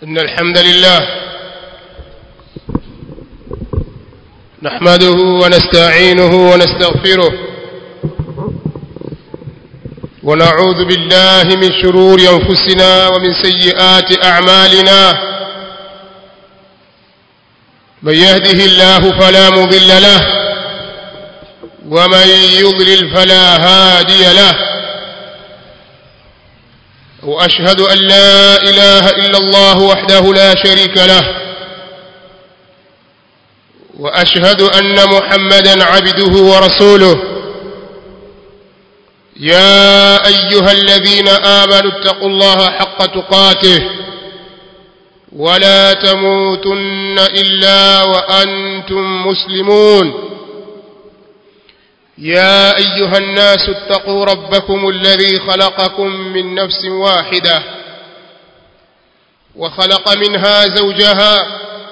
إن الحمد لله نحمده ونستعينه ونستغفره ونعوذ بالله من شرور أنفسنا ومن سيئات أعمالنا من يهده الله فلا مضل له ومن يضلل فلا هادي له وأشهد أن لا إله إلا الله وحده لا شريك له وأشهد أن محمدا عبده ورسوله يا أيها الذين آمنوا اتقوا الله حق تقاته ولا تموتن إلا وأنتم مسلمون يا أيها الناس اتقوا ربكم الذي خلقكم من نفس واحدة وخلق منها زوجها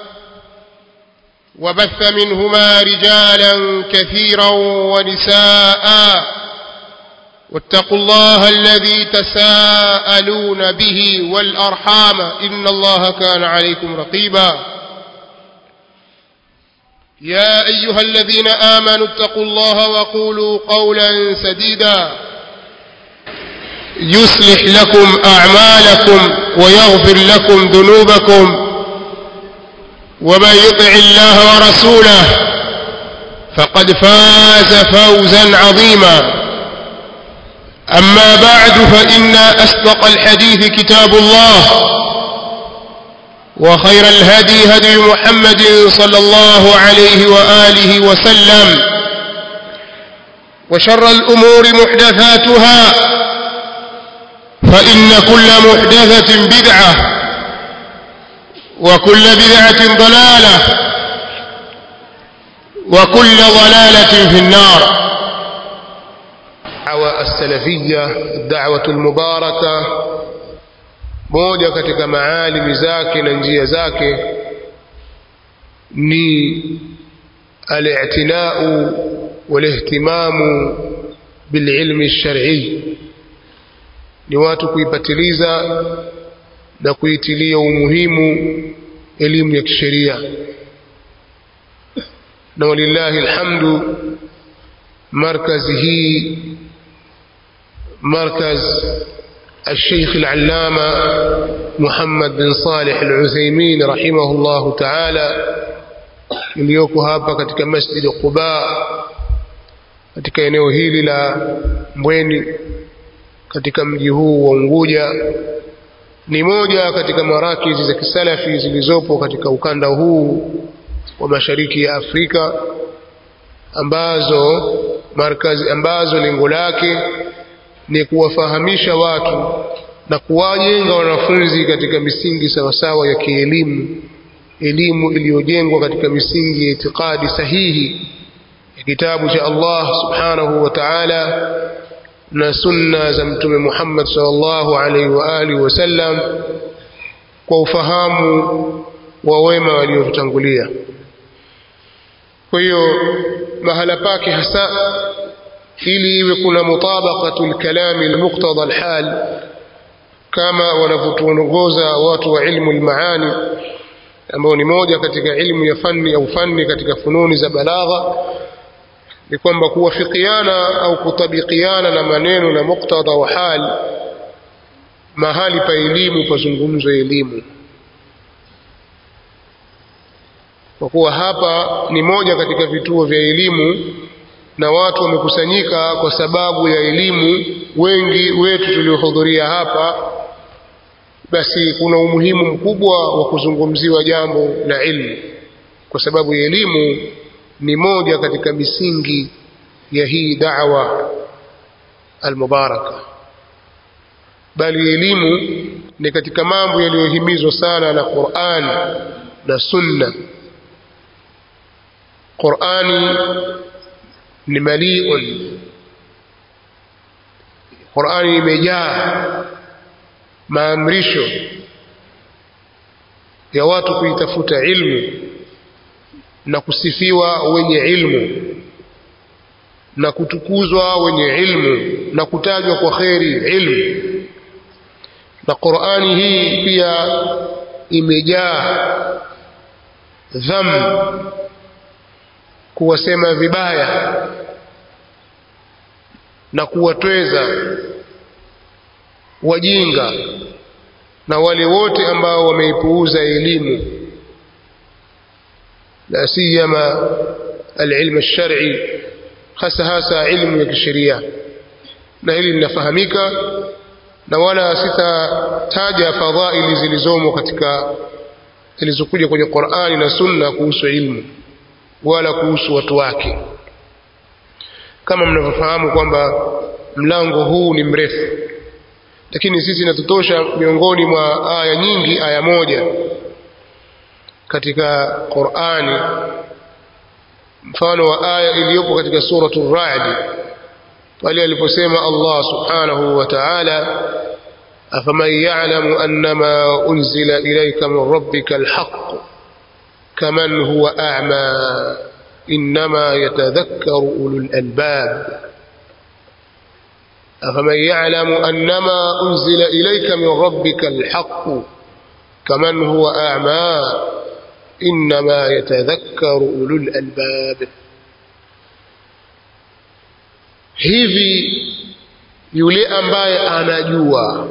وبث منهما رجالا كثيرا ونساء واتقوا الله الذي تساءلون به والأرحام إن الله كان عليكم رقيبا يا أيها الذين آمنوا اتقوا الله وقولوا قولا سديدا يصلح لكم أعمالكم ويغفر لكم ذنوبكم ومن يطع الله ورسوله فقد فاز فوزا عظيما أما بعد فإن أصدق الحديث كتاب الله وخير الهدي هدي محمد صلى الله عليه وآله وسلم وشر الأمور محدثاتها فإن كل محدثة بدعة وكل بدعة ضلالة وكل ضلالة في النار. الدعوة السلفية الدعوة المباركة moja katika maalimi zake na njia zake ni al-i'tina'u wal-ihtimamu bil-ilmi ash-shar'i, ni watu kuipatiliza na kuitilia umuhimu elimu ya kisheria. Na walillahi alhamdu, markazi hii markaz الشيخ العلامة محمد بن صالح العثيمين رحمه الله تعالى iliyoko hapa katika Masjid Quba katika eneo hili la Mbweni katika mji huu wa Unguja, ni moja katika marakizi za kisalafi zilizopo katika ukanda huu wa mashariki ya Afrika, ambazo lengo lake ni kuwafahamisha watu na kuwajenga wanafunzi katika misingi sawasawa ya kielimu, elimu iliyojengwa katika misingi ya itikadi sahihi ya kitabu cha Allah subhanahu wa ta'ala na sunna za Mtume Muhammad sallallahu alaihi wa alihi wasallam, kwa ufahamu wa wema waliotangulia. Kwa hiyo mahala pake hasa ili iwe kuna mutabaqatul kalami al-muqtada al-hal, kama wanavyotuongoza watu wa ilmu al-maani, ambao ni moja katika ilmu ya fani au fani katika fununi za balagha, ni kwamba kuwafikiana au kutabikiana na maneno na muqtada wa hal mahali pa elimu pazungumzwe elimu, kwa kuwa hapa ni moja katika vituo vya elimu na watu wamekusanyika kwa sababu ya elimu. Wengi wetu tuliohudhuria hapa, basi kuna umuhimu mkubwa wa kuzungumziwa jambo la ilmu, kwa sababu elimu ni moja katika misingi ya hii da'wa al-mubaraka, bali elimu ni katika mambo yaliyohimizwa sana na Qur'an na Sunna. Qur'ani ni maliun, Qur'ani imejaa maamrisho ya watu kuitafuta ilmu na kusifiwa wenye ilmu na kutukuzwa wenye ilmu na kutajwa kwa kheri ilmu. Na Qur'ani hii pia imejaa dham, kuwasema vibaya na kuwatweza wajinga na wale wote ambao wameipuuza elimu, la siyama alilmu alshar'i, hasa ilmu ya kisheria. Na hili linafahamika, na wala sitataja fadhaili zilizomo katika zilizokuja kwenye Qur'ani na Sunna kuhusu ilmu wala kuhusu watu wake. Kama mnavyofahamu kwamba mlango huu ni mrefu, lakini sisi natutosha miongoni mwa aya nyingi, aya moja katika Qur'ani, mfano wa aya iliyopo katika suratul Ra'd pale aliposema Allah subhanahu wa ta'ala, afaman ya'lamu annama unzila ilayka min rabbika alhaq kaman huwa a'ma innama yatadhakkaru ulul albab. أفمن يعلم أنما أنزل إليك من ربك الحق كمن هو أعمى إنما يتذكر أولو الألباب. hivi yule ambaye anajua,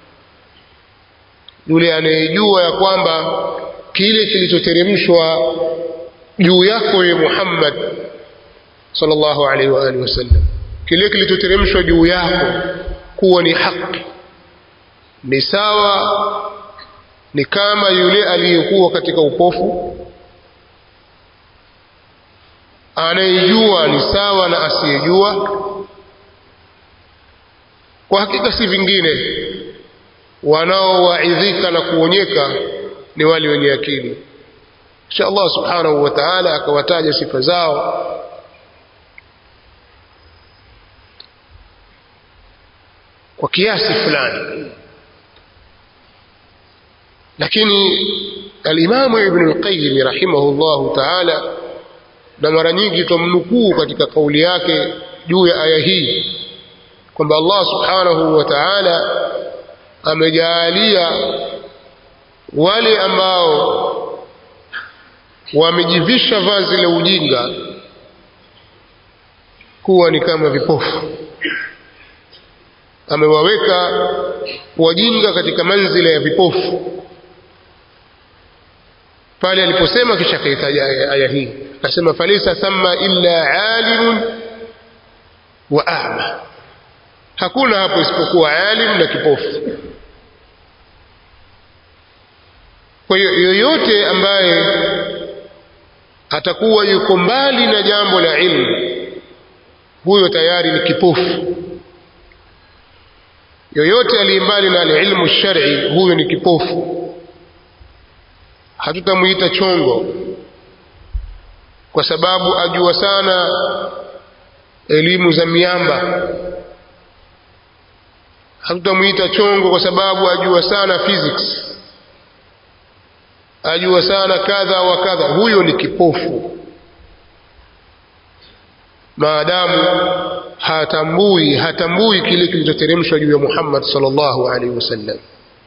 yule anayejua ya kwamba kile kilichoteremshwa juu yako ye Muhammad sallallahu alaihi wa alihi wasallam, kile kilichoteremshwa juu yako kuwa ni haki, ni sawa, ni kama yule aliyekuwa katika upofu. Anayejua ni sawa na asiyejua. Kwa hakika si vingine, wanaowaidhika na kuonyeka ni wale wenye akili. Insha Allah subhanahu wa ta'ala akawataja sifa zao kwa kiasi fulani, lakini al-Imam Ibn al-Qayyim rahimahullahu ta'ala, na mara nyingi tumnukuu katika kauli yake juu ya aya hii kwamba Allah subhanahu wa ta'ala amejaalia wale ambao wamejivisha vazi la ujinga kuwa ni kama vipofu. Amewaweka wajinga katika manzila ya vipofu pale aliposema, kisha kaitaja aya hii akasema, falisa thamma illa alimun wa a'ma, hakuna hapo isipokuwa alim na kipofu. Kwa hiyo yoyote ambaye atakuwa yuko mbali na jambo la ilmu, huyo tayari ni kipofu. Yoyote aliyembali na ilmu shar'i, huyo ni kipofu. Hatutamuita chongo kwa sababu ajua sana elimu za miamba. Hatutamuita chongo kwa sababu ajua sana physics, ajua sana kadha wa kadha. Huyo ni kipofu maadamu hatambui kile kilichoteremshwa juu ya Muhammad sallallahu alaihi wasallam,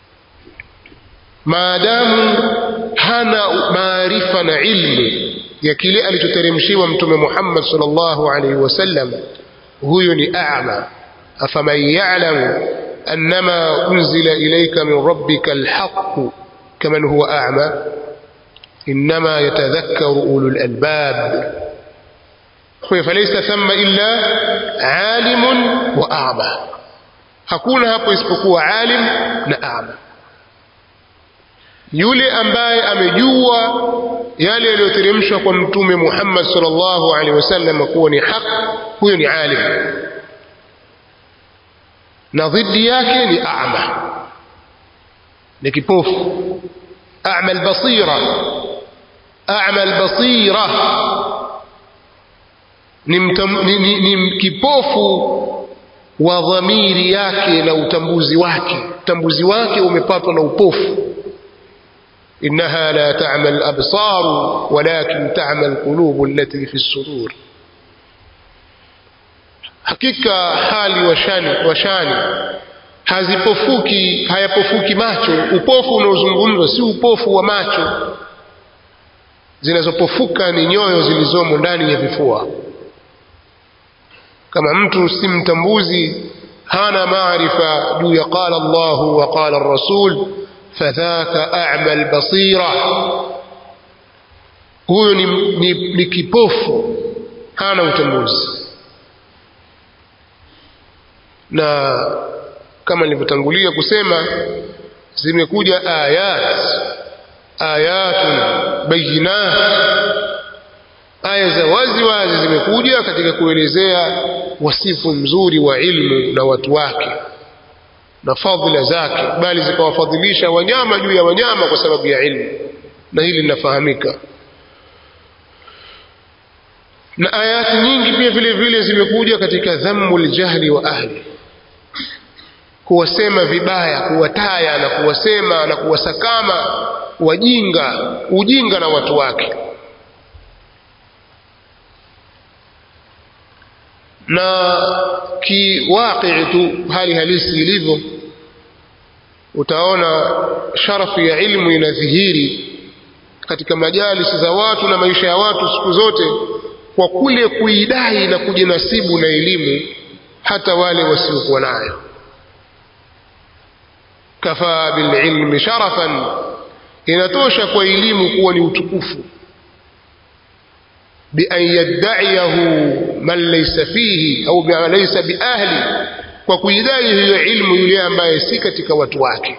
maadamu hana maarifa na ilmu ya kile alichoteremshiwa mtume Muhammad sallallahu alaihi wasallam, huyo ni a'ma. afaman ya'lamu annama unzila ilayka min rabbika alhaq kaman huwa a'ma innama yatadhakkaru ulul albab. فليس ثم إلا عالم وأعمى, hakuna hapo isipokuwa alim na a'ma. Yule ambaye amejua yale yaliyoteremshwa kwa mtume Muhammad sallallahu alaihi wasallam kuwa ni haki, huyo ni alim, na dhidi yake ni a'ma, ni kipofu. a'ma al-basira, a'ma al-basira ni kipofu wa dhamiri yake na utambuzi wake. Utambuzi wake umepatwa na upofu. innaha la ta'ma al-absar walakin ta'ma al-qulub allati fi as-sudur. hakika hali washani hayapofuki macho. Upofu unaozungumzwa si upofu wa macho, zinazopofuka ni nyoyo zilizomo ndani ya vifua. Kama mtu si mtambuzi, hana maarifa juu ya qala Allahu wa qala ar-rasul, fadhaka a'ma al-basira, huyo ni kipofu, hana utambuzi. Na kama nilivyotangulia kusema, zimekuja ayatun bayinat, aya za wazi wazi zimekuja katika kuelezea wasifu mzuri wa ilmu na watu wake na fadhila zake, bali zikawafadhilisha wanyama juu ya wanyama kwa sababu ya ilmu, na hili linafahamika. Na ayati nyingi pia vile vile zimekuja katika dhammul jahli wa ahli, kuwasema vibaya, kuwataya na kuwasema na kuwasakama ujinga na watu wake. Na kiwaqi tu, hali halisi ilivyo, utaona sharafu ya ilmu inadhihiri katika majalisi za watu na maisha ya watu siku zote, kwa kule kuidai na kujinasibu na elimu hata wale wasiokuwa nayo. Kafa bil ilmi sharafan, inatosha kwa elimu kuwa ni utukufu. Bi an yad'iyahu man laysa fihi au bi laysa bi ahli, kwa kuidai hiyo ilmu yule ambaye si katika watu wake.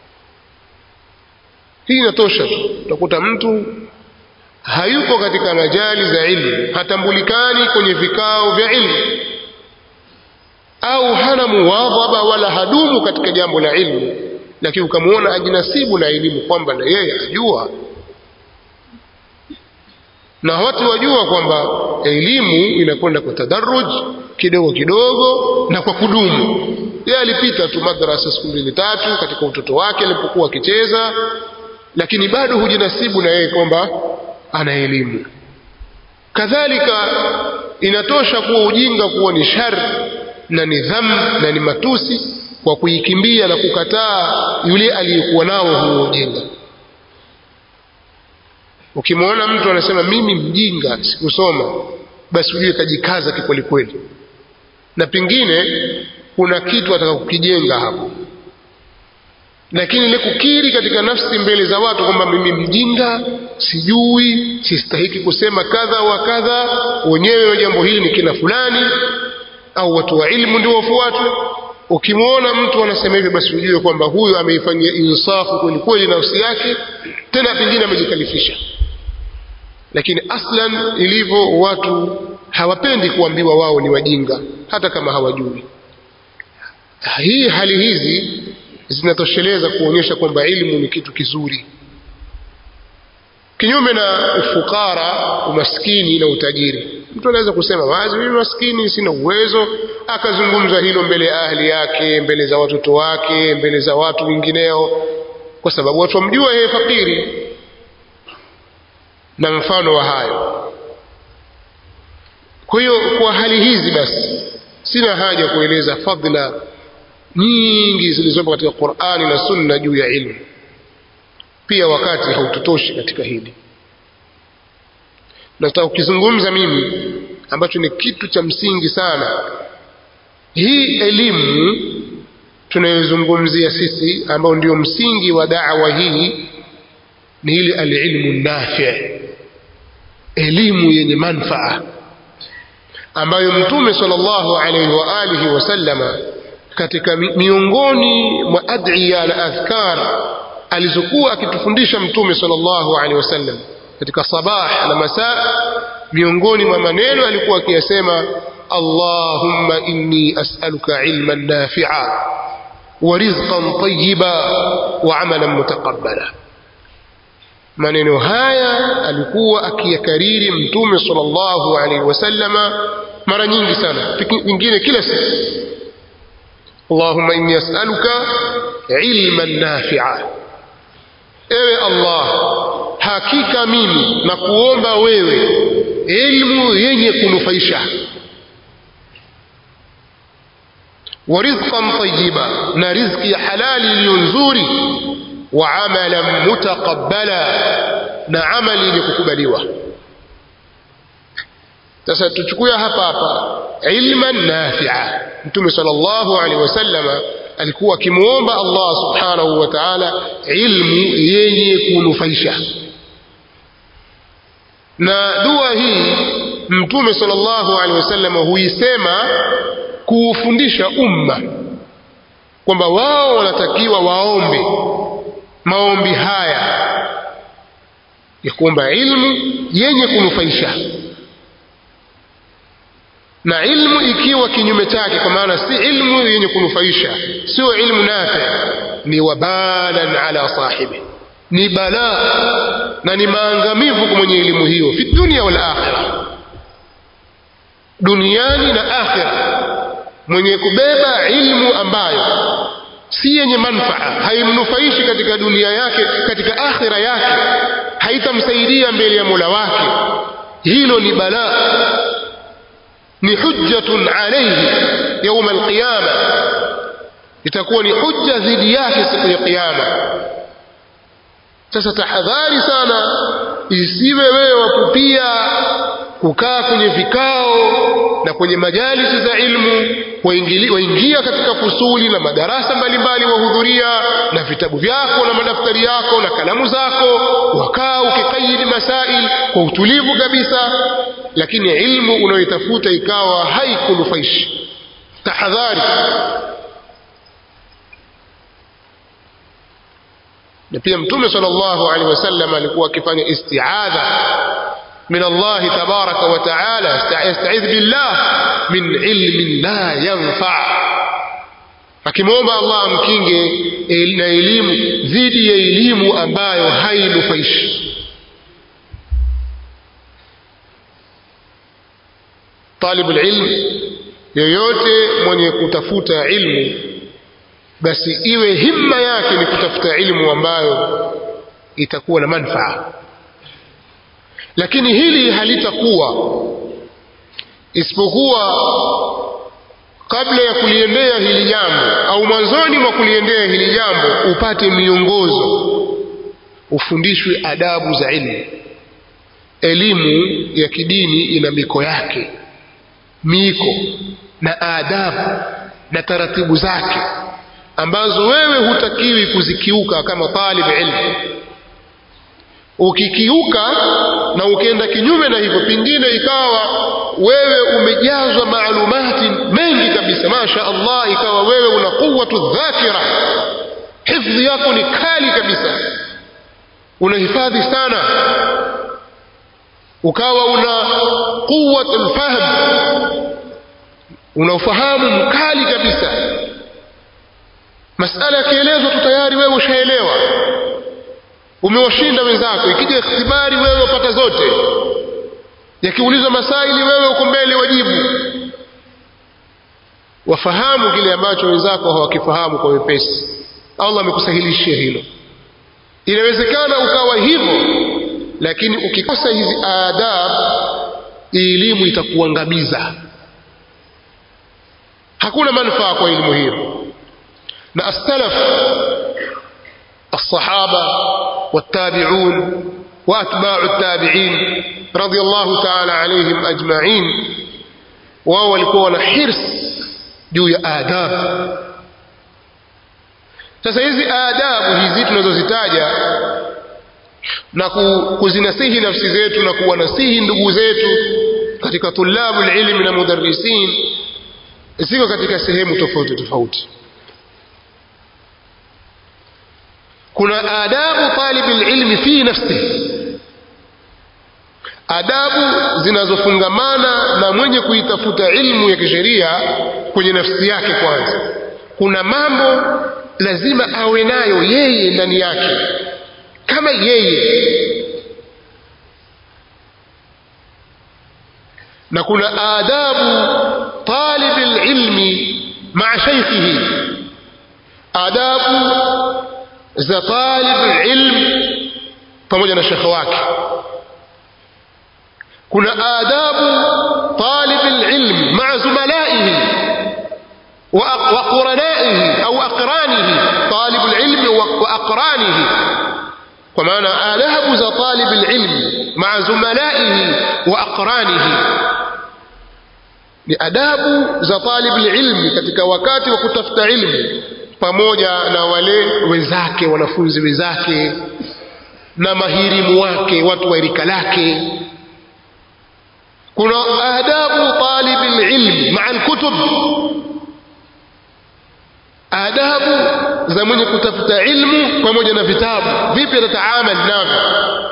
Hii inatosha tu. Utakuta mtu hayuko katika majali za ilmu, hatambulikani kwenye vikao vya ilmu, au hana muwadhaba wala hadumu katika jambo la ilmu, lakini ukamuona ajinasibu na elimu kwamba na yeye ajua. Na watu wajua kwamba elimu inakwenda kwa tadarruj, kidogo kidogo na kwa kudumu. Yeye alipita tu madrasa siku 2-3 katika utoto wake alipokuwa akicheza, lakini bado hujinasibu na yeye kwamba ana elimu. Kadhalika inatosha kuwa ujinga kuwa ni shari na ni dhambi na ni matusi kwa kuikimbia na kukataa yule aliyekuwa nao huo ujinga. Ukimwona mtu anasema mimi mjinga sikusoma, basi ujue kajikaza kikweli kweli, na pengine kuna kitu ataka kukijenga hapo. Lakini ile kukiri katika nafsi mbele za watu kwamba mimi mjinga, sijui, sistahiki kusema kadha wa kadha, wenyewe jambo hili ni kina fulani au watu wa ilmu ndio wafuatwe, ukimwona mtu anasema hivyo, basi ujue kwamba huyo ameifanyia insafu kweli kweli nafsi yake, tena pengine amejikalifisha. Lakini aslan ilivyo, watu hawapendi kuambiwa wao ni wajinga hata kama hawajui. Hali hizi zinatosheleza kuonyesha kwamba ilmu ni kitu kizuri, kinyume na ufukara, umaskini na utajiri. Mtu anaweza kusema wazi, mimi maskini, sina uwezo, akazungumza hilo mbele ya ahli yake, mbele za watoto wake, mbele za watu wengineo, kwa sababu watu wamjua yeye fakiri na mfano wa hayo. Kwa hiyo kwa hali hizi basi sina haja kueleza fadhila nyingi zilizopo katika Qur'ani na Sunna juu ya ilmu. Pia wakati haututoshi katika hili. Nataka ukizungumza mimi ambacho ni kitu cha msingi sana, hii elimu tunayozungumzia sisi ambao ndio msingi wa da'wa hii, ni ile al-ilmu nafi', elimu yenye manufaa, ambayo Mtume sallallahu alayhi wa alihi wasallama katika miongoni mwa ad'iya na adhkar alizokuwa akitufundisha Mtume sallallahu alayhi wasallam katika sabah na masaa, miongoni mwa maneno alikuwa akiyasema, Allahumma inni as'aluka ilman nafi'a wa rizqan tayyiba wa amalan mutaqabbala. Maneno haya alikuwa akiyakariri Mtume sallallahu alaihi wasallama mara nyingi sana, pengine kila siku. Allahumma inni as'aluka ilman nafi'a, ewe Allah, hakika mimi na kuomba wewe ilmu yenye kunufaisha, wa rizqan tayyiba, na riziki ya halali iliyo nzuri, wa amalan mutaqabbala, na amali yenye kukubaliwa. Sasa tuchukue hapa ilman nafi'a. Mtume sallallahu alaihi wasallam alikuwa akimuomba Allah subhanahu wa ta'ala ilmu yenye kunufaisha, na dua hii Mtume sallallahu alaihi wasallam huisema kuufundisha umma kwamba wao wanatakiwa waombe maombi haya ya kuomba ilmu yenye kunufaisha. Na ilmu ikiwa kinyume chake, kwa maana si ilmu yenye kunufaisha, sio ilmu nafi, ni wabalan ala sahibi, ni balaa na ni maangamivu kwa mwenye elimu hiyo, fi dunia wal akhirah, duniani na akhirah. Mwenye kubeba ilmu ambayo si yenye manfaa, haimnufaishi katika dunia yake, katika akhira yake haitamsaidia mbele ya Mola wake, hilo ni balaa, ni hujjatun alayhi يوم القيامة, itakuwa ni hujja dhidi yake siku ya kiyama. Sasa tahadhari sana, isiwe wewe wapupia kukaa kwenye vikao na kwenye majalisi za ilmu, waingia katika fusuli na madarasa mbalimbali, wahudhuria na vitabu vyako na madaftari yako na kalamu zako, wakaa ukikaidi masail kwa utulivu kabisa, lakini ilmu unayoitafuta ikawa haikunufaishi. Tahadhari. Na pia Mtume sallallahu alaihi wasallam alikuwa akifanya isti'adha min Allah tabaraka wa taala, yasta'idh billah min ilmin la yanfa', akimwomba Allah amkinge na elimu dhidi ya elimu ambayo hainufaishi. Talibul ilm yoyote mwenye kutafuta ilmu, basi iwe himma yake ni kutafuta ilmu ambayo itakuwa na manfaa. Lakini hili halitakuwa isipokuwa kabla ya kuliendea hili jambo, au mwanzoni mwa kuliendea hili jambo, upate miongozo, ufundishwe adabu za ilmu. Elimu ya kidini ina miko yake, miko na adabu na taratibu zake ambazo wewe hutakiwi kuzikiuka kama talib ilmu. Ukikiuka na ukienda kinyume na hivyo, pingine ikawa wewe umejazwa maalumati mengi kabisa, masha Allah, ikawa wewe una quwwatu dhakira, hifdhi yako ni kali kabisa, unahifadhi sana, ukawa una quwwat alfahm, una ufahamu mkali kabisa. Masala yakielezwa tu tayari wewe ushaelewa, umewashinda wenzako. Ikija ikhtibari wewe upata zote, yakiulizwa masaili wewe uko mbele wajibu, wafahamu kile ambacho wenzako hawakifahamu kwa wepesi. Allah amekusahilishia hilo. Inawezekana ukawa hivyo, lakini ukikosa hizi adab, elimu itakuangamiza, hakuna manufaa kwa elimu hiyo. Na as-salaf الصحابة والتابعون وأتباع التابعين رضي الله تعالى عليهم أجمعين, wao walikuwa na hirs juu ya adabu. Sasa hizi adabu hizi tunazozitaja na kuzinasihi nafsi zetu na kuwanasihi ndugu zetu katika tulabul ilmi na mudarrisin, ziko katika sehemu tofauti tofauti. Kuna adabu talibil ilmi fi nafsihi, adabu zinazofungamana na mwenye kuitafuta ilmu ya kisheria kwenye nafsi yake. Kwanza kuna mambo lazima awe nayo yeye ndani yake kama yeye, na kuna adabu talibil ilmi ma'a shaykhihi, adabu za talib ilm pamoja na shekhi wake. Kuna adabu talib ilm ma'a zumalaihi, وقرنائه أو أقرانه، طالب العلم وأقرانه، ومعنى آداب ذا طالب العلم مع زملائه وأقرانه، لأداب ذا طالب العلم katika wakati wa kutafuta ilmu pamoja na wale wenzake, wanafunzi wenzake na mahirimu wake, watu wa rika lake. kuna adabu talib alilm maa alkutub, adabu za mwenye kutafuta ilmu pamoja na vitabu, vipi atataamali navyo.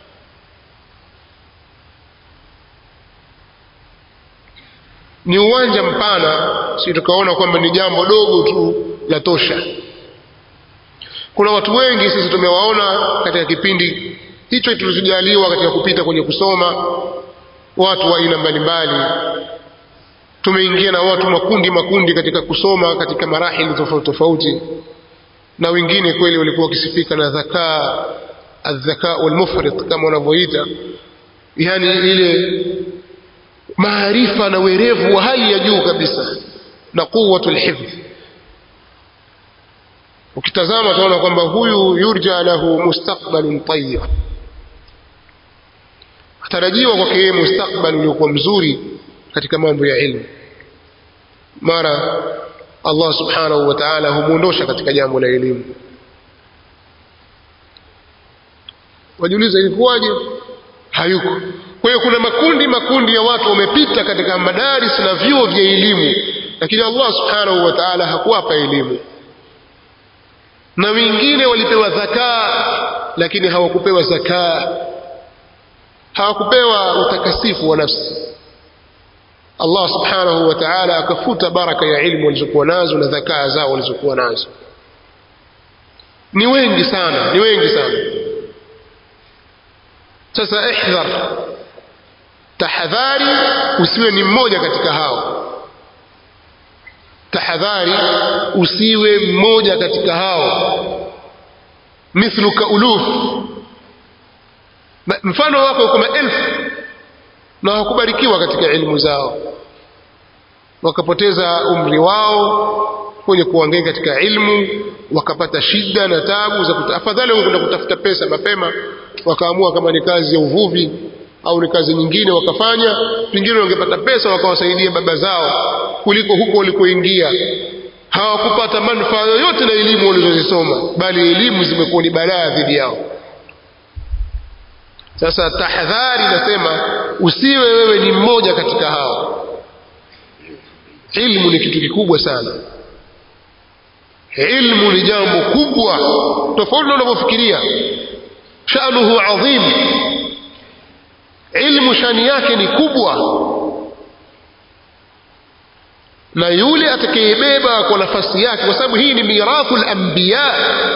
Ni uwanja mpana, si tukaona kwamba ni jambo dogo tu la tosha. Kuna watu wengi sisi tumewaona katika kipindi hicho tulichojaliwa katika kupita kwenye kusoma, watu wa aina mbalimbali. Tumeingia na watu makundi katika kusoma katika marahili tofauti tofauti, na wengine kweli walikuwa wakisifika na adh-dhaka wal-mufrit kama wanavyoita, yani ile maarifa na werevu wa hali ya juu kabisa na quwwatul hifdh. Ukitazama utaona kwamba huyu yurja lahu mustaqbalun tayyib, atarajiwa kwake yeye mustakbali uliokuwa mzuri katika mambo ya ilmu. Mara Allah subhanahu wa ta'ala humuondosha katika jambo la elimu. Wajiuliza ilikuwaje? Hayuko. Kwa hiyo kuna makundi ya watu wamepita katika madaris na vyuo vya elimu, lakini Allah subhanahu wa ta'ala hakuwapa elimu. Na wengine walipewa zakaa lakini hawakupewa zakaa, hawakupewa utakasifu wa nafsi. Allah subhanahu wa ta'ala akafuta baraka ya ilmu walizokuwa nazo na zakaa zao walizokuwa nazo. Ni wengi sana. Sasa ihdhar, tahadhari usiwe ni mmoja katika hao. Tahadhari usiwe mmoja katika hao. Mithluka uluf, mfano wako kama elfu na hawakubarikiwa katika elimu zao, wakapoteza umri wao kwenye kuangaika katika ilmu, wakapata shida na taabu za afadhali wangenda kutafuta pesa mapema, wakaamua kama ni kazi ya uvuvi au ni kazi nyingine wakafanya, pengine wangepata pesa wakawasaidia baba zao kuliko huko walikoingia. Hawakupata manufaa yoyote na elimu walizozisoma, bali elimu zimekuwa ni balaa dhidi yao. Sasa tahadhari, nasema usiwe wewe ni mmoja katika hao. Ilmu ni kitu kikubwa sana. Ilmu ni jambo kubwa tofauti na unavyofikiria. Sha'nuhu adhim, ilmu shani yake ni kubwa, na yule atakayebeba kwa nafasi yake, kwa sababu hii ni mirathul anbiya.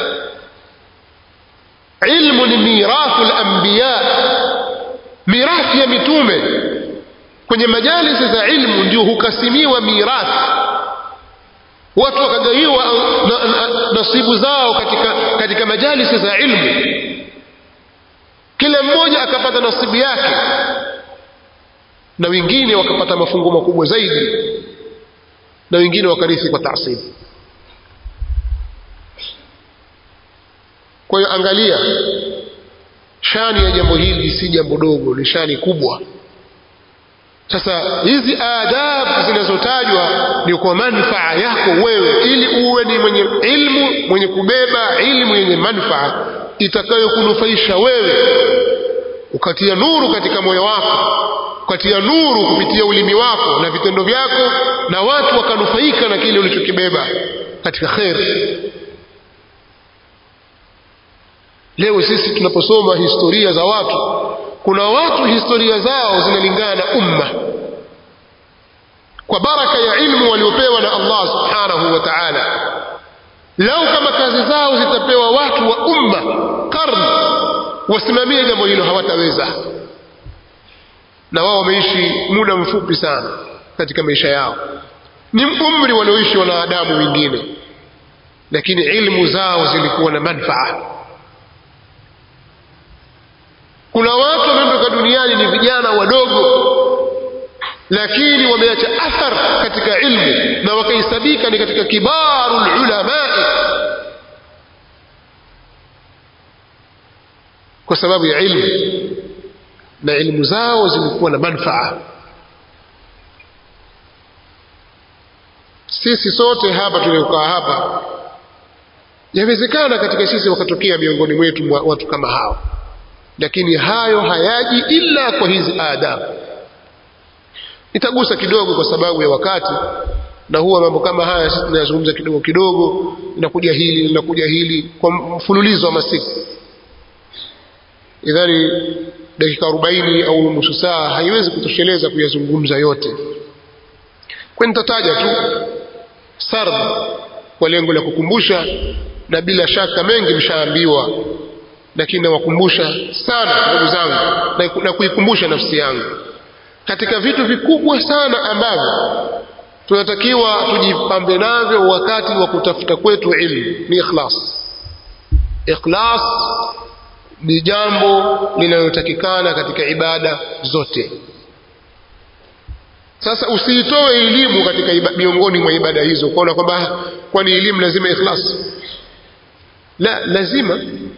Ilmu ni mirathul anbiya, mirathi ya mitume. Kwenye majalisi za ilmu ndio hukasimiwa mirathi, watu wakagawiwa nasibu zao katika majalisi za ilmu, kila mmoja akapata nasibu yake, na wengine wakapata mafungo makubwa zaidi, na wengine wakarithi kwa taasibu. Kwa hiyo angalia, shani ya jambo hili si jambo dogo, ni shani kubwa. Sasa hizi adabu zinazotajwa ni kwa manufaa yako wewe, ili uwe ni mwenye ilmu, mwenye kubeba ilmu yenye manufaa itakayokunufaisha wewe, ukatia nuru katika moyo wako, ukatia nuru kupitia ulimi wako na vitendo vyako, na watu wakanufaika na kile ulichokibeba katika khair. Leo sisi tunaposoma historia za watu, kuna watu historia zao zinalingana na umma kwa baraka ya ilmu waliopewa na Allah subhanahu wa ta'ala. Lau kama kazi zao zitapewa watu wa umma karne wasimamie jambo hilo, hawataweza. Na wao wameishi muda mfupi sana katika maisha yao, ni umri walioishi wanadamu wengine, lakini ilmu zao zilikuwa na manufaa. Kuna watu wameondoka duniani ni vijana wadogo, lakini wameacha athar katika ilmu na wakaisabika ni katika kibarul ulamai kwa sababu ya ilmu, na ilmu zao zilikuwa na manufaa. Sisi sote hapa tuliokaa hapa, yawezekana katika sisi wakatokea miongoni mwetu watu kama hao, lakini hayo hayaji ila kwa hizi adabu. Nitagusa kidogo kwa sababu ya wakati, na huwa mambo kama haya sisi tunayazungumza kidogo kidogo, inakuja hili kwa mfululizo wa masiku. Idhani dakika 40 au nusu saa haiwezi kutosheleza kuyazungumza yote. Kwa nitataja tu sard kwa lengo la kukumbusha, na bila shaka mengi mshaambiwa, lakini nawakumbusha sana ndugu zangu na kuikumbusha nafsi yangu katika vitu vikubwa sana ambavyo tunatakiwa tujipambe navyo wakati wa kutafuta kwetu ilmu ni ikhlas. Ikhlas ni jambo linalotakikana katika ibada zote. Sasa usiitoe elimu katika miongoni mwa ibada hizo kuona kwamba kwani elimu lazima ikhlas. La, lazima.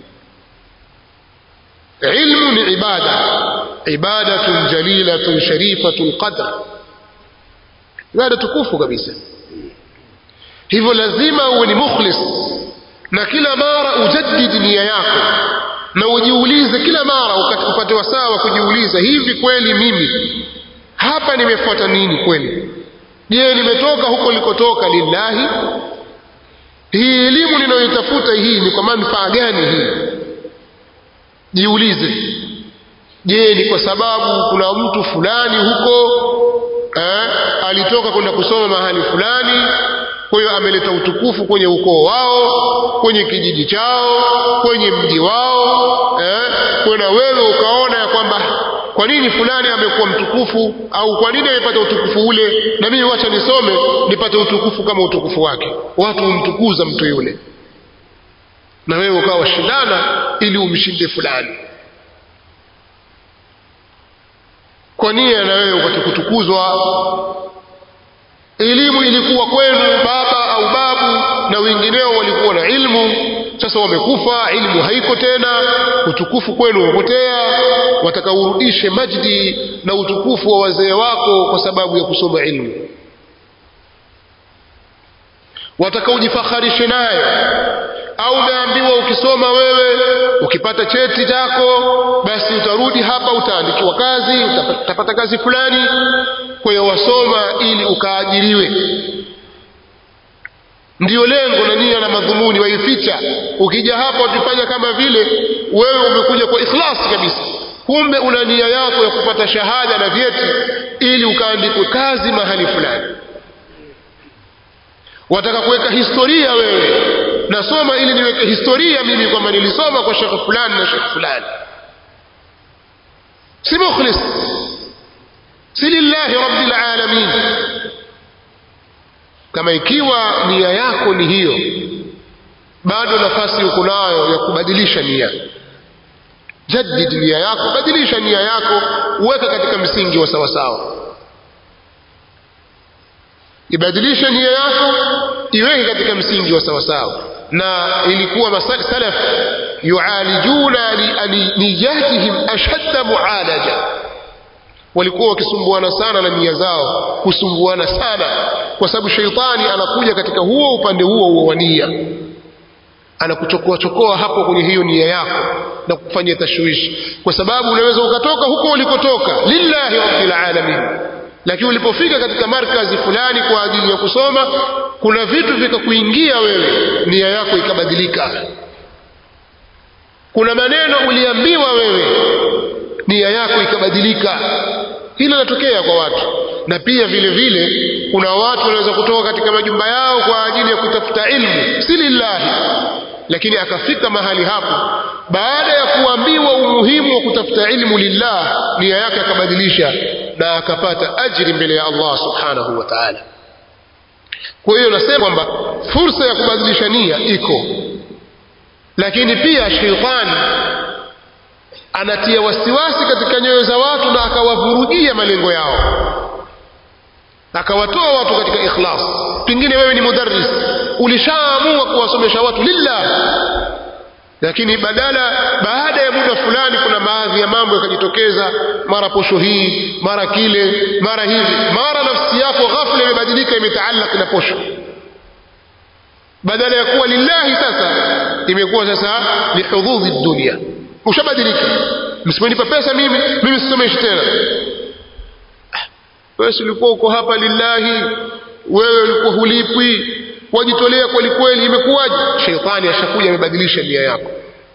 Ilmu ni ibadatun jalilatun sharifatun qadr, ibada tukufu kabisa. Hivyo lazima uwe ni mukhlis, na kila mara ujaddid nia yako, na ujiulize kila mara, upate wasaa wa kujiuliza, hivi kweli mimi hapa nimefuata nini kweli? Je, nimetoka huko nilikotoka lillahi? Hii elimu ninayoitafuta hii ni kwa manufaa gani hii? Jiulize. Je, ni kwa sababu kuna mtu fulani huko alitoka kwenda kusoma mahali fulani, kwa hiyo ameleta utukufu kwenye ukoo wao, kwenye kijiji chao, kwenye mji wao, kuna wewe ukaona ya kwamba kwa nini fulani amekuwa mtukufu, au kwa nini amepata utukufu ule, na mimi wacha nisome nipate utukufu kama utukufu wake. Watu humtukuza mtu yule, na wewe ukawa shindana ili umshinde fulani, kwa nia na wewe upate kutukuzwa. Elimu ilikuwa kwenu, baba au babu na wengineo walikuwa na ilmu, sasa wamekufa, ilmu haiko tena, utukufu kwenu umepotea. Watakaurudishe majdi na utukufu wa wazee wako kwa sababu ya kusoma ilmu, watakaujifakharishe nayo. Au umeambiwa ukisoma wewe, ukipata cheti chako, basi utarudi hapa, utaandikiwa kazi, utapata kazi fulani. Kwa hiyo wasoma ili ukaajiriwe, ndiyo lengo na nia na madhumuni, waificha. Ukija hapa utafanya kama vile wewe umekuja kwa ikhlas kabisa, kumbe una nia yako ya kupata shahada na vyeti ili ukaandikwe kazi mahali fulani. Wataka kuweka historia wewe, nasoma ili niweke historia mimi kwamba nilisoma kwa shekhe fulani na shekhe fulani. Si mukhlis, si lillahi rabbil alamin. Kama ikiwa nia yako ni hiyo, bado nafasi uko nayo ya kubadilisha nia. Jaddid nia yako, badilisha nia yako, uweka katika msingi wa sawasawa. Ibadilisha nia yako, iweke katika msingi wa sawasawa. Na ilikuwa masalaf yualijuna niyatihim ashadda mualaja, walikuwa wakisumbuana sana na nia zao, kusumbuana sana, kwa sababu shaitani anakuja katika huo upande huo wa nia, anakuchokoa chokoa hapo kwenye hiyo nia yako na kufanyia tashwishi, kwa sababu unaweza ukatoka huko ulikotoka lillahi rabbil alamin, lakini ulipofika katika markazi fulani kwa ajili ya kusoma, kuna vitu vikakuingia wewe, nia yako ikabadilika. Kuna maneno uliambiwa wewe, nia yako ikabadilika. Hilo linatokea kwa watu. Na pia vile vile kuna watu wanaweza kutoka katika majumba yao kwa ajili ya kutafuta ilmu, si lillahi, lakini akafika mahali hapo, baada ya kuambiwa umuhimu wa kutafuta ilmu lillah, nia yake akabadilisha na akapata ajiri mbele ya Allah subhanahu wa ta'ala. Kwa hiyo nasema kwamba fursa ya kubadilisha nia iko, lakini pia shaitani anatia wasiwasi katika nyoyo za watu na akawavurujia malengo yao. akawatoa watu katika ikhlas. Pengine wewe ni mudarris, ulishaamua kuwasomesha watu lillah, lakini baada ya muda fulani kuna baadhi ya mambo yakajitokeza, mara posho hii, mara kile, mara hivi, mara nafsi yako ghafla imebadilika, imetaallaq na posho. Badala ya kuwa lillahi sasa imekuwa sasa lihududhi dunia. Ushabadilika, msiponipa pesa mimi sisomeshi tena. Wewe ulikuwa uko hapa lillahi, wewe ulikuwa hulipwi, wajitolea kweli kweli, imekuwaje? Sheitani ashakuja amebadilisha nia yako.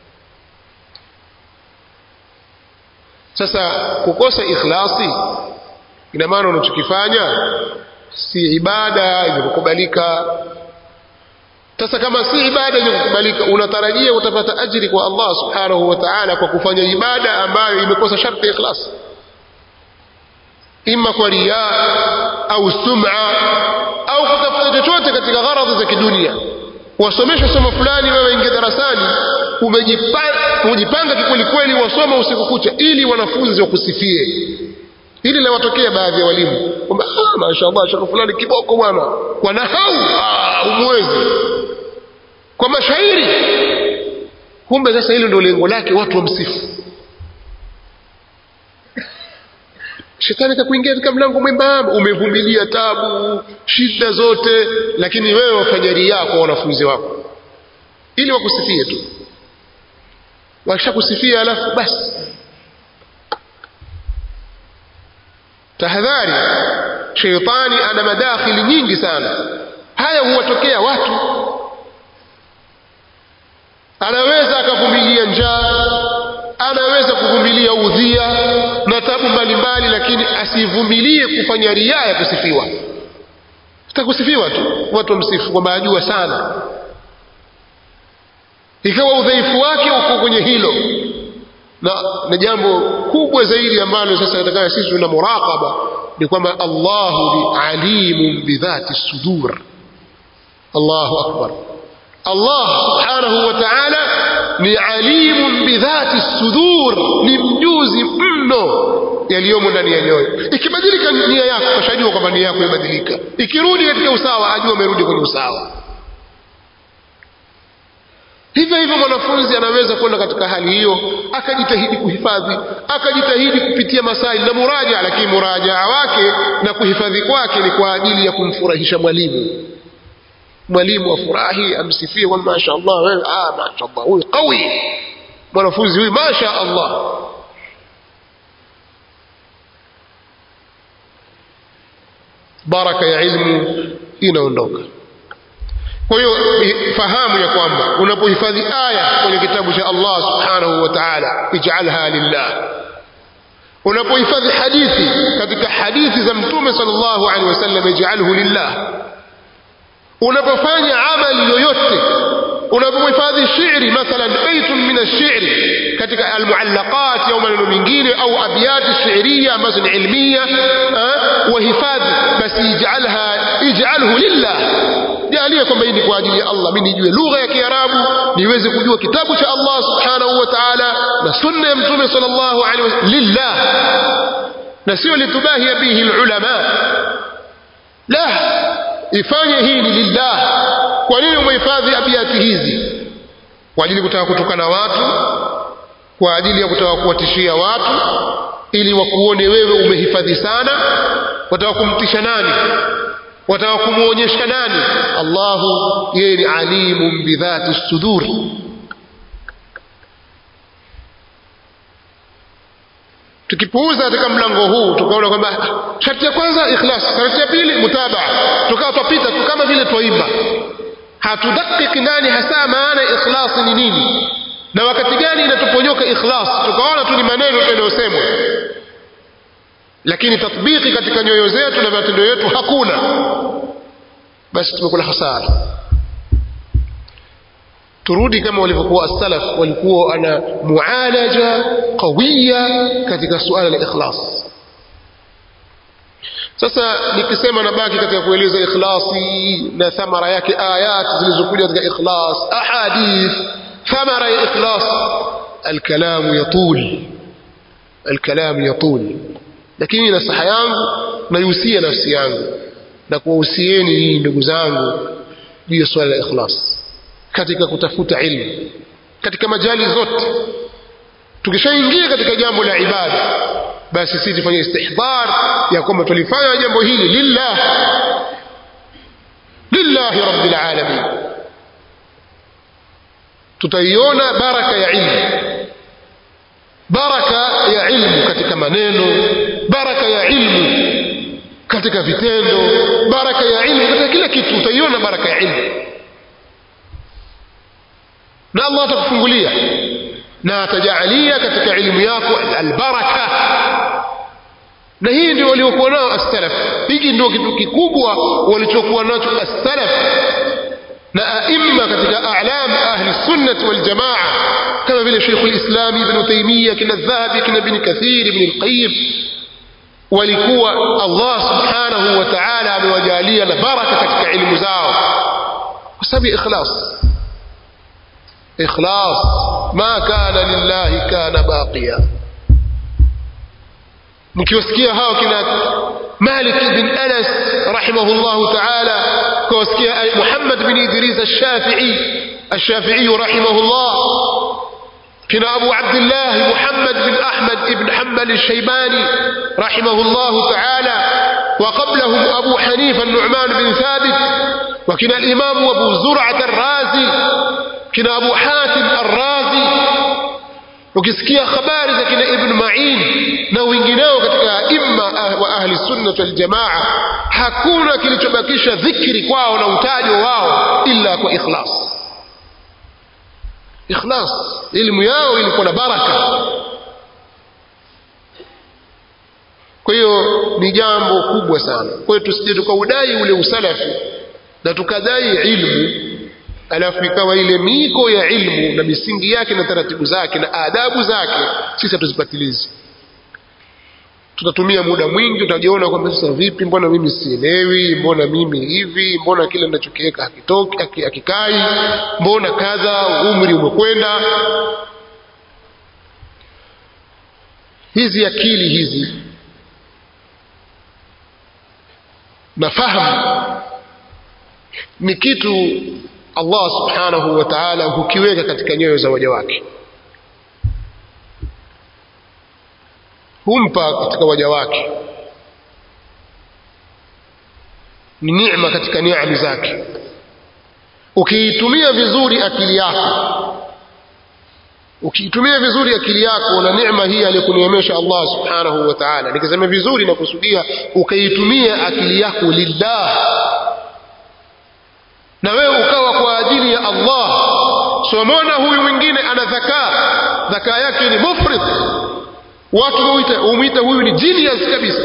Sasa kukosa ikhlasi ina maana unachokifanya si ibada yenye kukubalika. Sasa kama si ibada yenye kukubalika, unatarajia utapata ajiri kwa Allah subhanahu wa ta'ala kwa kufanya ibada ambayo imekosa sharti ya ikhlas, imma kwa riya au sum'a au kutafuta chochote katika gharadhi za kidunia. Wasomesha somo fulani, wewe ingia darasani umejipanga kikweli kweli, wasoma usiku kucha ili wanafunzi wakusifie. Hili linawatokea baadhi ya walimu kwamba mashaallah shekhi fulani kiboko bwana, kwa nahau umwezi, kwa mashairi. Kumbe sasa hilo ndio lengo lake, watu wamsifu. Shetani kakuingia katika mlango mwembamba, umevumilia tabu, shida zote, lakini wewe wafanya riya kwa wanafunzi wako ili wakusifie tu. Wakishakusifia alafu basi. Tahadhari, sheitani ana madakhili nyingi sana. Haya huwatokea watu, anaweza akavumilia njaa, anaweza kuvumilia udhia na tabu mbalimbali, lakini asivumilie kufanya riya ya kusifiwa. Sitakusifiwa tu watu wamsifu kwamba ajua sana, ikawa udhaifu wake uko kwenye hilo. Na jambo kubwa zaidi ambalo sasa nataka sisi tuna muraqaba ni kwamba Allahu alimun bidhati sudur. Allahu akbar. Allah subhanahu wa ta'ala ni alimun bidhati sudur, ni mjuzi mno yaliyomo ndani ya nyoyo. Ikibadilika nia yako, kashajua kwamba nia yako imebadilika. Ikirudi katika usawa, ajua umerudi kwenye usawa. Hivyo hivyo mwanafunzi anaweza kwenda katika hali hiyo, akajitahidi kuhifadhi, akajitahidi kupitia masaili na murajaa, lakini murajaa wake na kuhifadhi kwake ni kwa ajili ya kumfurahisha mwalimu. Mwalimu afurahi, amsifie kwa mashaallah, wewe mashaallah huyu qawi, mwanafunzi huyu mashaallah. Baraka ya ilmu inaondoka. Kwa hiyo fahamu ya kwamba unapohifadhi aya kwenye kitabu cha Allah subhanahu wa ta'ala, ij'alha lillah. Unapohifadhi hadithi katika hadithi za Mtume sallallahu alaihi wasallam, ij'alhu lillah. Unapofanya amali yoyote, unapohifadhi shairi, mathalan baitun min ash-shi'ri katika al-muallaqat au maneno mengine au abiyat ash-shi'riyya ambazo ni ilmiya, wahifadhi, basi ij'alhu lillah. Jalia kwamba hii ni kwa ajili ya Allah, mimi nijue lugha ya Kiarabu, niweze kujua kitabu cha Allah subhanahu wa ta'ala na sunna ya Mtume sallallahu alaihi wasallam lillah, na sio litubahi bihi ulama. La, ifanye hii ni lillah. Kwa nini umehifadhi abiyati hizi? Kwa ajili kutaka kutukana watu, kwa ajili ya kutaka kuwatishia watu ili wakuone wewe umehifadhi sana. Wataka kumtisha nani? Wataka kumuonyesha nani? Allahu yeye ni alimun bidhati sudur. Tukipuuza katika mlango huu tukaona kwamba sharti ya kwanza ikhlas, sharti ya pili mutabaa, tukawa tupita tu kama vile twaimba, hatudakiki nani hasa maana ikhlas ni nini na wakati gani inatuponyoka ikhlas. Tukaona tu ni maneno yanayosemwa, lakini tatbiki katika nyoyo zetu na matendo yetu hakuna. Basi tumekula hasara. Turudi kama walivyokuwa as-salaf, walikuwa ana mualaja qawiya katika suala la ikhlas. Sasa nikisema nabaki katika kueleza ikhlasi na thamara yake, ayat zilizokuja katika ikhlas, ahadith, thamara ya ikhlas, الكلام يطول. Lakini nasaha yangu, naihusia nafsi yangu, na kuwahusieni hii ndugu zangu juu ya swala la ikhlas katika kutafuta ilmu katika majali zote. Tukishaingia katika jambo la ibada, basi sisi tufanye istihdar ya kwamba tulifanya jambo hili lillahi rabbil alamin. Tutaiona baraka ya ilmu katika maneno, baraka ya ilmu katika vitendo, baraka ya ilmu katika kila kitu. Utaiona baraka ya ilmu na Allah atakufungulia na atajalia katika elimu yako albaraka. Na hii ndio waliokuwa nao as-salaf. Hiki ndio kitu kikubwa walichokuwa nacho as-salaf na aimma katika a'lam ahli sunnah wal jamaa, kama vile Sheikh al-Islam Ibn Taymiyyah, kina Dhahabi, kina Ibn Kathir, Ibn al-Qayyim. Walikuwa Allah subhanahu wa ta'ala amewajalia na baraka katika elimu zao kwa sababu ikhlas. Ma kana lillahi kana baqiya. mkiwasikia hao kina Malik bin Anas rahimahullahu ta'ala, kuwasikia Muhammad bin Idris al-Shafi'i rahimahullah, kina Abu Abdullah Muhammad bin Ahmad ibn Hanbal al-Shaybani rahimahullahu ta'ala, wa qablahum Abu Hanifa an-Nu'man bin Thabit, wa kina al-Imam Abu Zur'ah al-Razi, kina Abu Hatim al-Razi. Ukisikia habari za kina Ibn Ma'in na wengineo katika imma wa ahli sunnah wal jamaa, hakuna kilichobakisha dhikri kwao na utajo wao illa kwa ikhlas. Elimu yao ilikuwa na baraka. Kwa hiyo ni jambo kubwa sana. Kwa hiyo tusije tukaudai ule usalafi na tukadai ilmu alafu ikawa ile miko ya ilmu na misingi yake na taratibu zake na adabu zake sisi hatuzipatilizi. Tutatumia muda mwingi, utajiona kwamba sasa vipi, mbona mimi sielewi, mbona mimi hivi, mbona kile ninachokiweka hakitoki hakikai, mbona kadha, umri umekwenda. Hizi akili hizi na fahamu ni kitu Allah subhanahu wa ta'ala hukiweka katika nyoyo za waja wake, humpa katika waja wake, ni neema katika neema zake. Ukiitumia vizuri akili yako na neema hii aliyokuneemesha Allah subhanahu wa ta'ala, nikisema vizuri na kusudia ukaitumia akili yako lillah, na wewe ukawa kwa ajili ya Allah. Somona huyu mwingine ana dhaka yake ni mufrid, watu umuita huyu ni genius kabisa,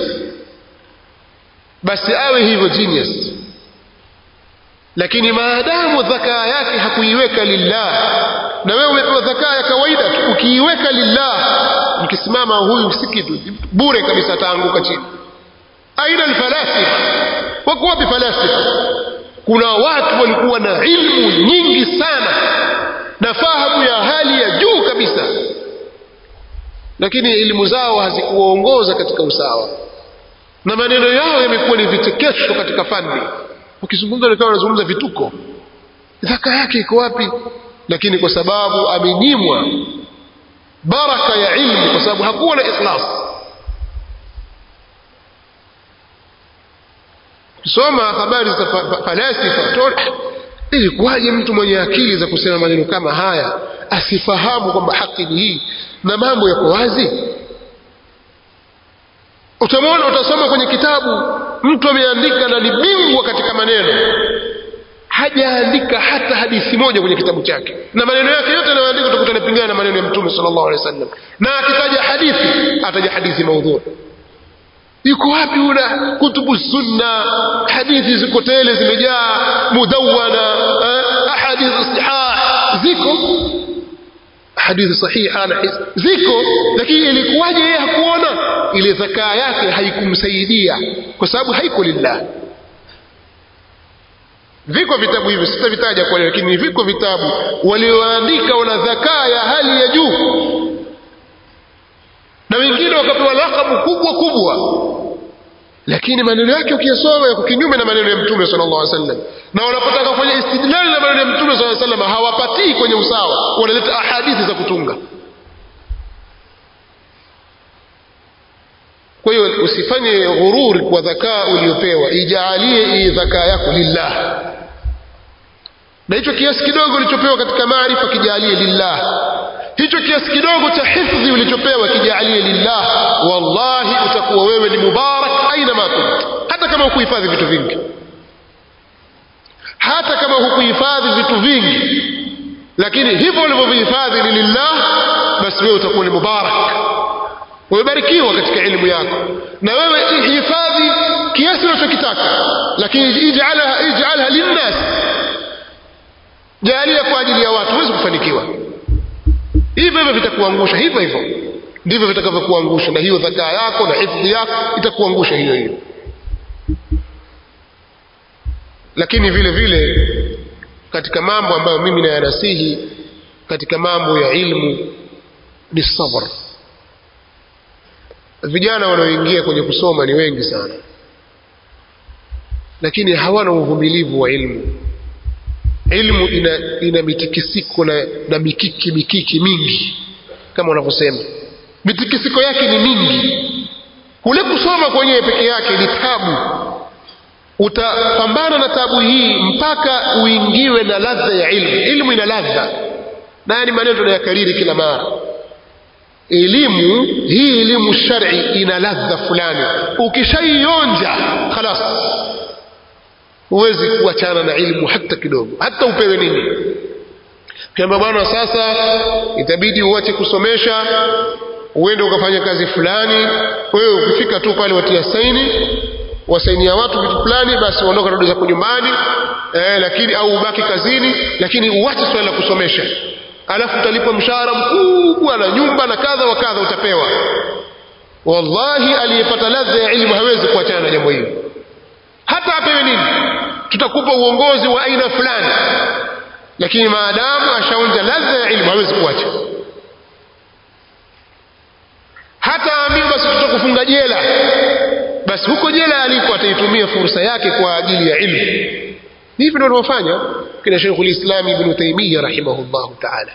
basi awe hivyo genius. Lakini maadamu dhaka yake hakuiweka lillah, na wewe umepewa dhaka ya kawaida tu, ukiiweka lillah, mkisimama huyu si kitu, bure kabisa, ataanguka chini. Aina alfalasifa? Wako wapi falasifa? Kuna watu walikuwa na ilmu nyingi sana na fahamu ya hali ya juu kabisa, lakini elimu zao hazikuwaongoza katika usawa, na maneno yao yamekuwa ni vichekesho katika fani. Ukizungumza ni kama unazungumza vituko. Dhaka yake iko wapi? Lakini kwa sababu amenyimwa baraka ya ilmu, kwa sababu hakuwa na ikhlas. Soma habari za falasifa, ilikuwaje mtu mwenye akili za kusema maneno kama haya asifahamu kwamba haki ni hii na mambo yako wazi? Utasoma kwenye kitabu mtu ameandika na ni bingwa katika maneno, hajaandika hata hadithi moja kwenye kitabu chake, na maneno yake yote anayoandika utakuta yanapingana na maneno ya Mtume sallallahu alaihi wasallam, na akitaja hadithi ataja hadithi maudhu. Yuko wapi una kutubu sunna? Hadithi ziko tele, zimejaa mudawwana, ahadith sahih ziko, hadithi sahiha na ziko, lakini ilikuwaje yeye hakuona? Ile zakaa yake haikumsaidia kwa sababu haiko lillah. Viko vitabu hivi sitavitaja kwa leo, lakini viko vitabu walioandika wana zakaa ya hali ya juu, na wengine wakapewa lakabu kubwa, lakini maneno yake ukiyasoma yako kinyume na maneno ya Mtume sallallahu alaihi wasallam, na wanapotaka kufanya istidlal na maneno ya Mtume sallallahu alaihi wasallam hawapatii kwenye usawa, wanaleta ahadithi za kutunga. Kwa hiyo usifanye ghururi kwa dhakaa uliyopewa, ijaalie dhakaa yako lillah, na hicho kiasi kidogo ulichopewa katika maarifa kijalie lillah, hicho kiasi kidogo cha hifdhi ulichopewa kijalie lillah. Wallahi utakuwa wewe ni mubarak aina ma kunt, hata kama hukuhifadhi vitu vingi, hata kama hukuhifadhi vitu vingi, lakini hivyo ulivyohifadhi ni lillah, basi wewe utakuwa ni mubarak, umebarikiwa katika elimu yako. Na wewe hifadhi kiasi unachokitaka, lakini ij'alha linnas, jalia kwa ajili ya watu, huwezi kufanikiwa. Hivyo vitakuangusha, hivyo ndivyo vitakavyokuangusha, na hiyo dhakaa yako na hifdhi yako itakuangusha hiyo. Lakini vile vile katika mambo ambayo mimi nayanasihi katika mambo ya ilmu ni sabr. Vijana wanaoingia kwenye kusoma ni wengi sana, lakini hawana uvumilivu wa ilmu. Ilmu ina mitikisiko na mikiki mingi, kama wanavyosema, mitikisiko yake ni mingi. Kule kusoma kwenyewe peke yake ni tabu, utapambana na tabu hii mpaka uingiwe na ladha ya ilmu. Ilmu ina ladha, na ni maneno tunayakariri kila mara. Elimu hii, elimu shar'i, ina ladha fulani, ukishaionja khalas huwezi kuachana na ilmu hata kidogo, hata upewe nini. Kama bwana sasa itabidi uache kusomesha uende ukafanya kazi fulani, wewe ukifika tu pale watia saini, wasainia watu vitu fulani, basi uondoka rudi zako nyumbani, lakini au ubaki kazini, lakini uache swala la kusomesha, alafu utalipa mshahara mkubwa na nyumba na kadha wa kadha utapewa. Wallahi aliyepata ladha ya ilmu hawezi kuachana na jambo hili, hata apewe nini. Tutakupa uongozi wa aina fulani, lakini maadamu ashaonja ladha ya ilmu hawezi kuacha. Hata amini basi tutakufunga jela, basi huko jela alipo ataitumia fursa yake kwa ajili ya ilmu. Hivi ndio wanaofanya kina Sheikhul Islam Ibn Taymiyyah rahimahullah ta'ala,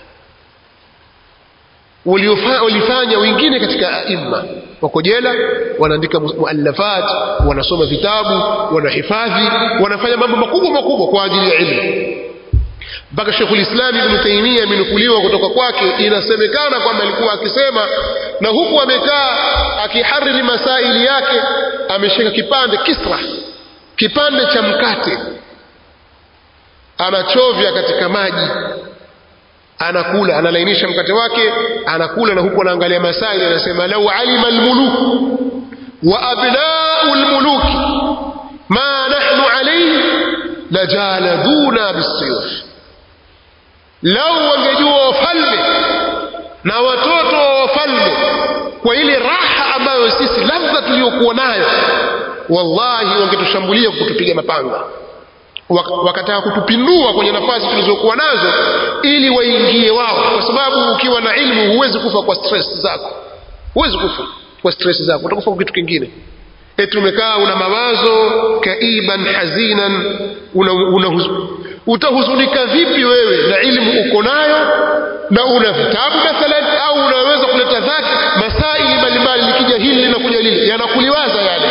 walifanya wengine katika aima wako jela, wanaandika muallafat, wanasoma vitabu, wanahifadhi, wanafanya mambo makubwa kwa ajili ya ilmu. Mpaka Sheikhul Islam Ibn Taymiyyah amenukuliwa kutoka kwake, inasemekana kwamba alikuwa akisema, na huku amekaa akihariri masaili yake, ameshika kipande cha mkate, anachovya katika maji, anakula, analainisha mkate wake, anakula, na huko anaangalia masaili. Anasema lau alima almuluk wa abna'u almuluk ma nahnu alayhi lajaladuna bisuyuf, lau wangejua wafalme na watoto wa wafalme kwa ile raha ambayo sisi ladha tuliyokuwa nayo, wallahi wangetushambulia kutupiga mapanga, wakataka kutupindua kwenye nafasi tulizokuwa nazo ili waingie wao. Kwa sababu ukiwa na ilmu huwezi kufa kwa stress zako, utakufa kwa kitu kingine. Eti umekaa una mawazo kaiban hazinan, utahuzunika vipi wewe na ilmu uko nayo na una vitabu mathalan, au unaweza kuleta dhati masaili mbalimbali, likija hili linakuja lile, yanakuliwaza yale.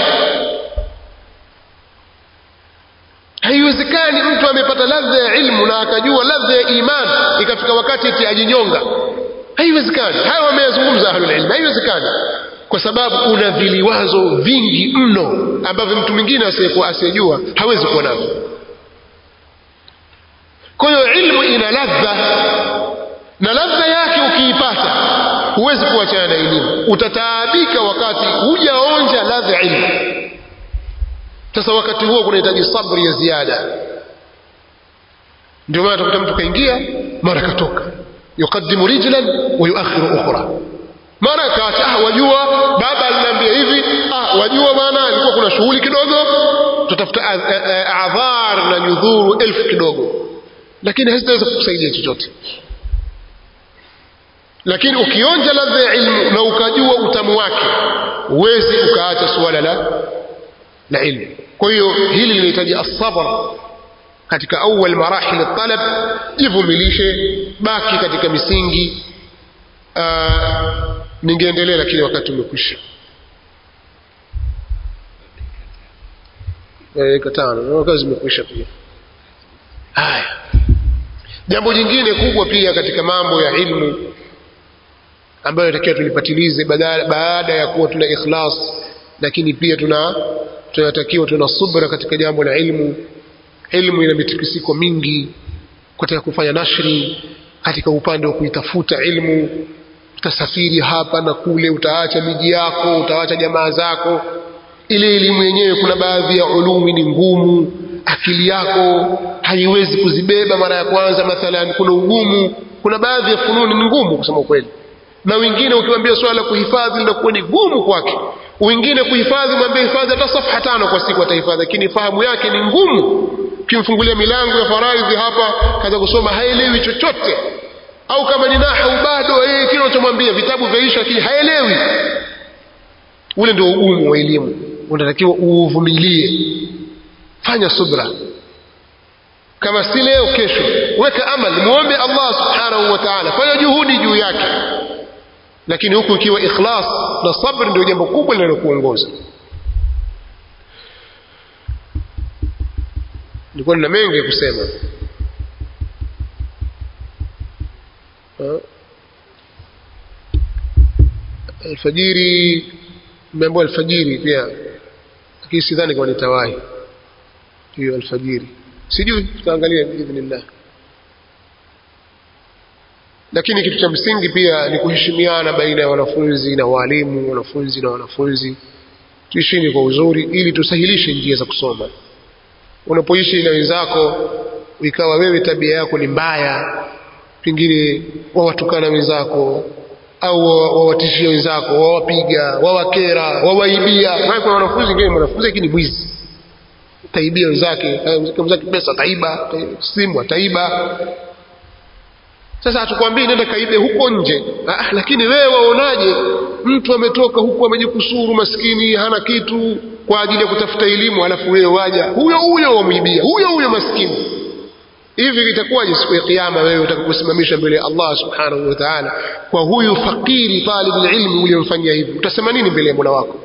Haiwezekani mtu amepata ladha ya ilmu na akajua ladha ya iman, ikafika wakati eti ajinyonga. Haiwezekani. Hayo wameyazungumza ahlul ilm, haiwezekani, kwa sababu una viliwazo vingi mno ambavyo mtu mwingine asiyejua hawezi kuwa navyo. Kwa hiyo ilmu ina ladha, na ladha yake ukiipata huwezi kuachana na elimu, utataabika wakati hujaonja ladha ya ilmu. Sasa wakati huo kunahitaji sabri ya ziada. Ndio maana utakuta mtu kaingia mara katoka, yukaddimu rijlan wa yuakhiru ukhra, mara kaacha, wajua baba aliniambia hivi, wajua bwana ilikuwa kuna shughuli kidogo, tutafuta adhar na nyudhuru 1000 kidogo, lakini hazitaweza kukusaidia chochote. Lakini ukionja ladha ya ilmu na ukajua utamu wake, huwezi ukaacha suala la ilmu. Kwa hiyo hili linahitaji as-sabr katika awal marahil at-talab. Jivumilishe, baki katika misingi. Ningeendelea lakini wakati umekwisha. Katano kazi imekwisha pia. Haya, jambo jingine kubwa pia katika mambo ya ilmu ambayo natakiwa tulipatilize baada ya kuwa tuna ikhlas, lakini pia tunatakiwa tuna subra katika jambo la ilmu. Ilmu ina mitikisiko mingi katika kufanya nashri, katika upande wa kuitafuta ilmu. Utasafiri hapa na kule, utaacha miji yako, utaacha jamaa zako. Ile elimu yenyewe, kuna baadhi ya ulumi ni ngumu, akili yako haiwezi kuzibeba mara ya kwanza. Mathalan, kuna ugumu, kuna baadhi ya fununi ni ngumu kusema kweli, na wengine ukimwambia swala la kuhifadhi linakuwa ni gumu kwake. Wengine kuhifadhi, mwambie hifadhi hata safha 5 kwa siku atahifadhi, lakini fahamu yake ni ngumu. Ukimfungulia milango ya faraidhi hapa, kaza kusoma haelewi chochote. Au kama ni nahwu bado kile unachomwambia vitabu vyaisha, lakini haelewi. Ule ndio ugumu wa elimu, unatakiwa uvumilie. Fanya subra, kama si leo kesho weka amal, muombe Allah subhanahu wa ta'ala, fanya juhudi juu yake. Lakini huku ikiwa ikhlas na sabr ndio jambo kubwa linalokuongoza. Nilikuwa nina mengi kusema. Alfajiri, mambo alfajiri pia, lakini sidhani kama nitawahi hiyo alfajiri, sijui, tutaangalia biidhnillah. Lakini kitu cha msingi pia ni kuheshimiana baina ya wanafunzi na walimu, wanafunzi na wanafunzi. Tuishini kwa uzuri ili tusahilishe njia za kusoma. Unapoishi na wenzako ikawa wewe tabia yako ni mbaya, pengine wawatukana wenzako au wawatishia wenzako, wawapiga, wawakera, wawaibia. Kuna wanafunzi wengine, mwanafunzi lakini mwizi, taibia wenzake pesa, taiba simu, taiba. Sasa hatukwambii nenda kaibe huko nje, lakini wewe waonaje mtu ametoka huko amejikusuru, maskini hana kitu, kwa ajili ya kutafuta elimu, alafu wewe waja huyo huyo wamwibia huyo huyo maskini? Hivi itakuwaje siku ya kiyama wewe utakaposimamisha mbele ya Allah subhanahu wa ta'ala kwa huyu fakiri talibul ilmi uliyomfanyia hivi? Utasema nini mbele ya Mola wako?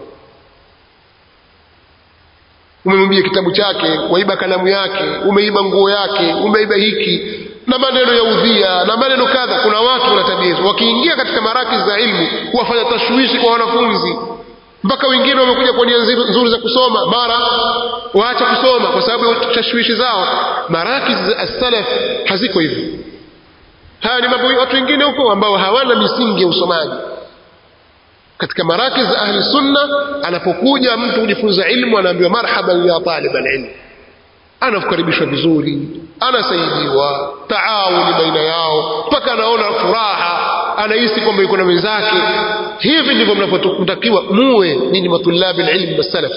Umemwibia kitabu chake, waiba kalamu yake, umeiba nguo yake, umeiba hiki na maneno ya udhia na maneno kadha. Kuna watu wana tabia hizo, wakiingia katika marakiz za ilmu huwafanya tashwishi kwa wanafunzi, mpaka wengine wamekuja kwa nia nzuri za kusoma, mara waacha kusoma kwa sababu ya tashwishi zao. Marakiz za as-salaf haziko hivyo. Haya ni mambo watu wengine huko ambao hawana misingi ya usomaji. Katika marakiz za ahli sunna, anapokuja mtu kujifunza ilmu anaambiwa marhaban ya talib al-ilm, anakaribishwa vizuri, anasaidiwa, taawuni baina yao, mpaka anaona furaha, anahisi kwamba yuko na wenzake. Hivi ndivyo mnapotakiwa muwe ninyi matulabi ilmu wa salaf.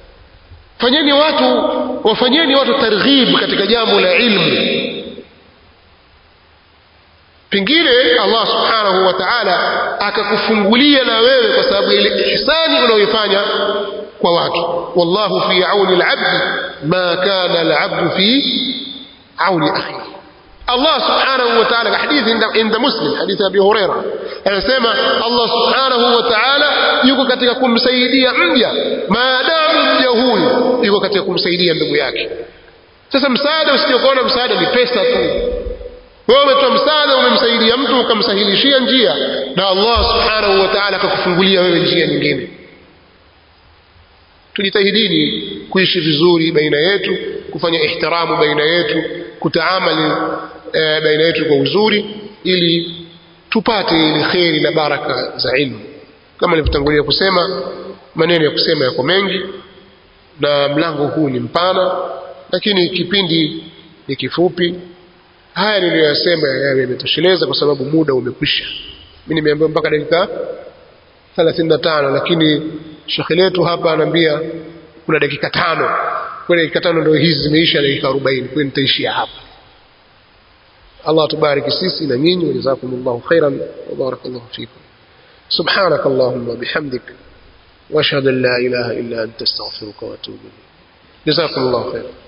Wafanyeni watu targhib katika jambo la ilmu. Pengine Allah subhanahu wa ta'ala akakufungulia na wewe kwa sababu ile ihsani unayoifanya kwa watu. Wallahu fi auni al-'abd ma kana al-'abd fi auni akhihi. Allah subhanahu wa ta'ala, hadithi inda Muslim, hadithi Abi Hurairah, anasema Allah subhanahu wa ta'ala yuko katika kumsaidia mja maadamu mja huyu yuko katika kumsaidia ndugu yake. Sasa msaada, usijokuona msaada ni pesa tu. Wewe umetoa msaada, umemsaidia mtu, ukamsahilishia njia, na Allah subhanahu wa ta'ala akakufungulia wewe njia nyingine. Tujitahidini kuishi vizuri baina yetu, kufanya ihtiramu baina yetu, kutaamali baina yetu kwa uzuri, ili tupate ile khairi na baraka za ilmu. Kama nilivyotangulia kusema, maneno ya kusema yako mengi na mlango huu ni mpana, lakini kipindi ni kifupi. Haya niliyosema yametosheleza kwa sababu muda umekwisha. Mimi nimeambiwa mpaka dakika 35, lakini shekhi letu hapa ananiambia kuna dakika 5. Kwa dakika 5 ndio hizi zimeisha, dakika 40. Kwa nitaishia hapa. Allah tubariki sisi na nyinyi, jazakumullahu khairan wa barakallahu fikum. Subhanakallahumma bihamdik wa ashhadu an la ilaha illa anta astaghfiruka wa atubu ilayk. Jazakumullahu khairan.